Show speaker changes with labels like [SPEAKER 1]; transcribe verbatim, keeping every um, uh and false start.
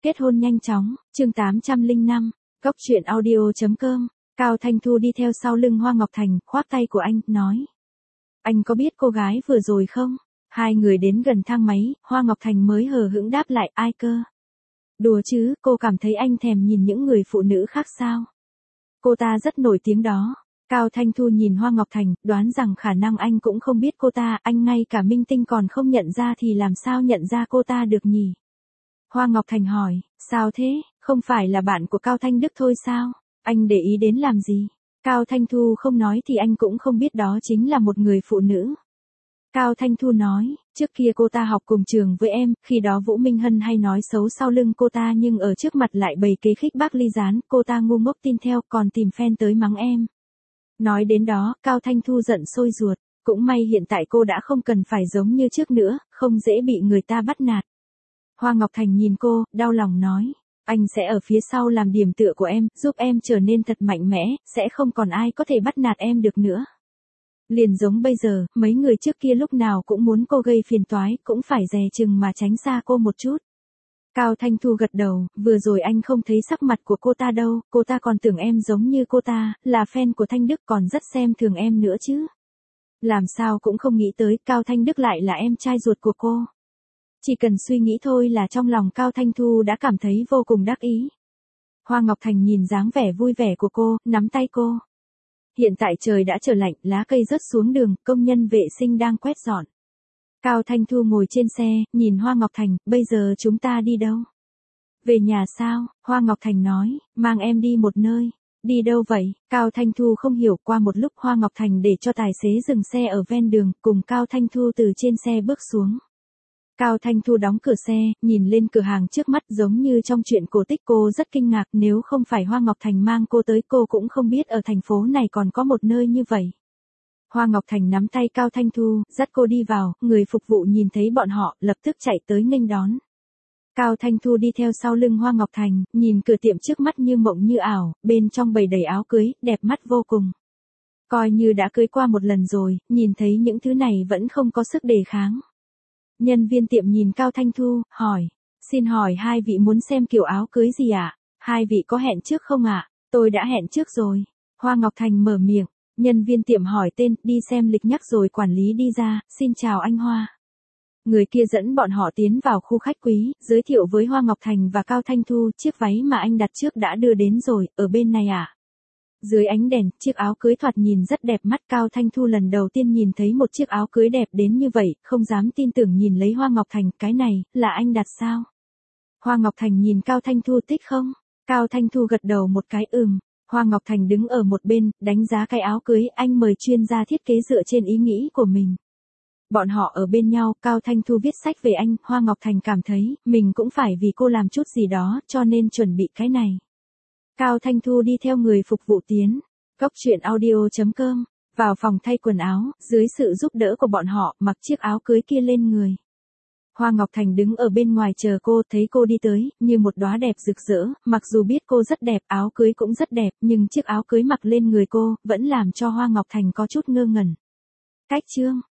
[SPEAKER 1] Kết hôn nhanh chóng, chương tám trăm lẻ năm, Cốc truyện audio chấm com. Cao Thanh Thu đi theo sau lưng Hoa Ngọc Thành, khoác tay của anh, nói. Anh có biết cô gái vừa rồi không? Hai người đến gần thang máy, Hoa Ngọc Thành mới hờ hững đáp lại, ai cơ? Đùa chứ, cô cảm thấy anh thèm nhìn những người phụ nữ khác sao? Cô ta rất nổi tiếng đó. Cao Thanh Thu nhìn Hoa Ngọc Thành, đoán rằng khả năng anh cũng không biết cô ta, anh ngay cả minh tinh còn không nhận ra thì làm sao nhận ra cô ta được nhỉ? Hoa Ngọc Thành hỏi, sao thế, không phải là bạn của Cao Thanh Đức thôi sao? Anh để ý đến làm gì? Cao Thanh Thu không nói thì anh cũng không biết đó chính là một người phụ nữ. Cao Thanh Thu nói, trước kia cô ta học cùng trường với em, khi đó Vũ Minh Hân hay nói xấu sau lưng cô ta nhưng ở trước mặt lại bày kế khích bác Ly Gián, cô ta ngu ngốc tin theo còn tìm fan tới mắng em. Nói đến đó, Cao Thanh Thu giận sôi ruột, cũng may hiện tại cô đã không cần phải giống như trước nữa, không dễ bị người ta bắt nạt. Hoa Ngọc Thành nhìn cô, đau lòng nói, anh sẽ ở phía sau làm điểm tựa của em, giúp em trở nên thật mạnh mẽ, sẽ không còn ai có thể bắt nạt em được nữa. Liền giống bây giờ, mấy người trước kia lúc nào cũng muốn cô gây phiền toái, cũng phải dè chừng mà tránh xa cô một chút. Cao Thanh Thu gật đầu, vừa rồi anh không thấy sắc mặt của cô ta đâu, cô ta còn tưởng em giống như cô ta, là fan của Thanh Đức còn rất xem thường em nữa chứ. Làm sao cũng không nghĩ tới, Cao Thanh Đức lại là em trai ruột của cô. Chỉ cần suy nghĩ thôi là trong lòng Cao Thanh Thu đã cảm thấy vô cùng đắc ý. Hoa Ngọc Thành nhìn dáng vẻ vui vẻ của cô, nắm tay cô. Hiện tại trời đã trở lạnh, lá cây rớt xuống đường, công nhân vệ sinh đang quét dọn. Cao Thanh Thu ngồi trên xe, nhìn Hoa Ngọc Thành, bây giờ chúng ta đi đâu? Về nhà sao? Hoa Ngọc Thành nói, mang em đi một nơi. Đi đâu vậy? Cao Thanh Thu không hiểu, qua một lúc Hoa Ngọc Thành để cho tài xế dừng xe ở ven đường, cùng Cao Thanh Thu từ trên xe bước xuống. Cao Thanh Thu đóng cửa xe, nhìn lên cửa hàng trước mắt giống như trong chuyện cổ tích, cô rất kinh ngạc, nếu không phải Hoa Ngọc Thành mang cô tới cô cũng không biết ở thành phố này còn có một nơi như vậy. Hoa Ngọc Thành nắm tay Cao Thanh Thu, dắt cô đi vào, người phục vụ nhìn thấy bọn họ, lập tức chạy tới nghênh đón. Cao Thanh Thu đi theo sau lưng Hoa Ngọc Thành, nhìn cửa tiệm trước mắt như mộng như ảo, bên trong bày đầy áo cưới, đẹp mắt vô cùng. Coi như đã cưới qua một lần rồi, nhìn thấy những thứ này vẫn không có sức đề kháng. Nhân viên tiệm nhìn Cao Thanh Thu, hỏi, xin hỏi hai vị muốn xem kiểu áo cưới gì ạ? À? Hai vị có hẹn trước không ạ? À? Tôi đã hẹn trước rồi. Hoa Ngọc Thành mở miệng, nhân viên tiệm hỏi tên, đi xem lịch nhắc rồi quản lý đi ra, xin chào anh Hoa. Người kia dẫn bọn họ tiến vào khu khách quý, giới thiệu với Hoa Ngọc Thành và Cao Thanh Thu, chiếc váy mà anh đặt trước đã đưa đến rồi, ở bên này ạ. À? Dưới ánh đèn, chiếc áo cưới thoạt nhìn rất đẹp mắt. Cao Thanh Thu lần đầu tiên nhìn thấy một chiếc áo cưới đẹp đến như vậy, không dám tin tưởng nhìn lấy Hoa Ngọc Thành, cái này, là anh đặt sao? Hoa Ngọc Thành nhìn Cao Thanh Thu, thích không? Cao Thanh Thu gật đầu một cái, ừm. Hoa Ngọc Thành đứng ở một bên, đánh giá cái áo cưới, anh mời chuyên gia thiết kế dựa trên ý nghĩ của mình. Bọn họ ở bên nhau, Cao Thanh Thu viết sách về anh, Hoa Ngọc Thành cảm thấy, mình cũng phải vì cô làm chút gì đó, cho nên chuẩn bị cái này. Cao Thanh Thu đi theo người phục vụ tiến. Cốc truyện audio chấm com. Vào phòng thay quần áo, dưới sự giúp đỡ của bọn họ, mặc chiếc áo cưới kia lên người. Hoa Ngọc Thành đứng ở bên ngoài chờ cô, thấy cô đi tới, như một đóa đẹp rực rỡ, mặc dù biết cô rất đẹp, áo cưới cũng rất đẹp, nhưng chiếc áo cưới mặc lên người cô, vẫn làm cho Hoa Ngọc Thành có chút ngơ ngẩn. Cách chương.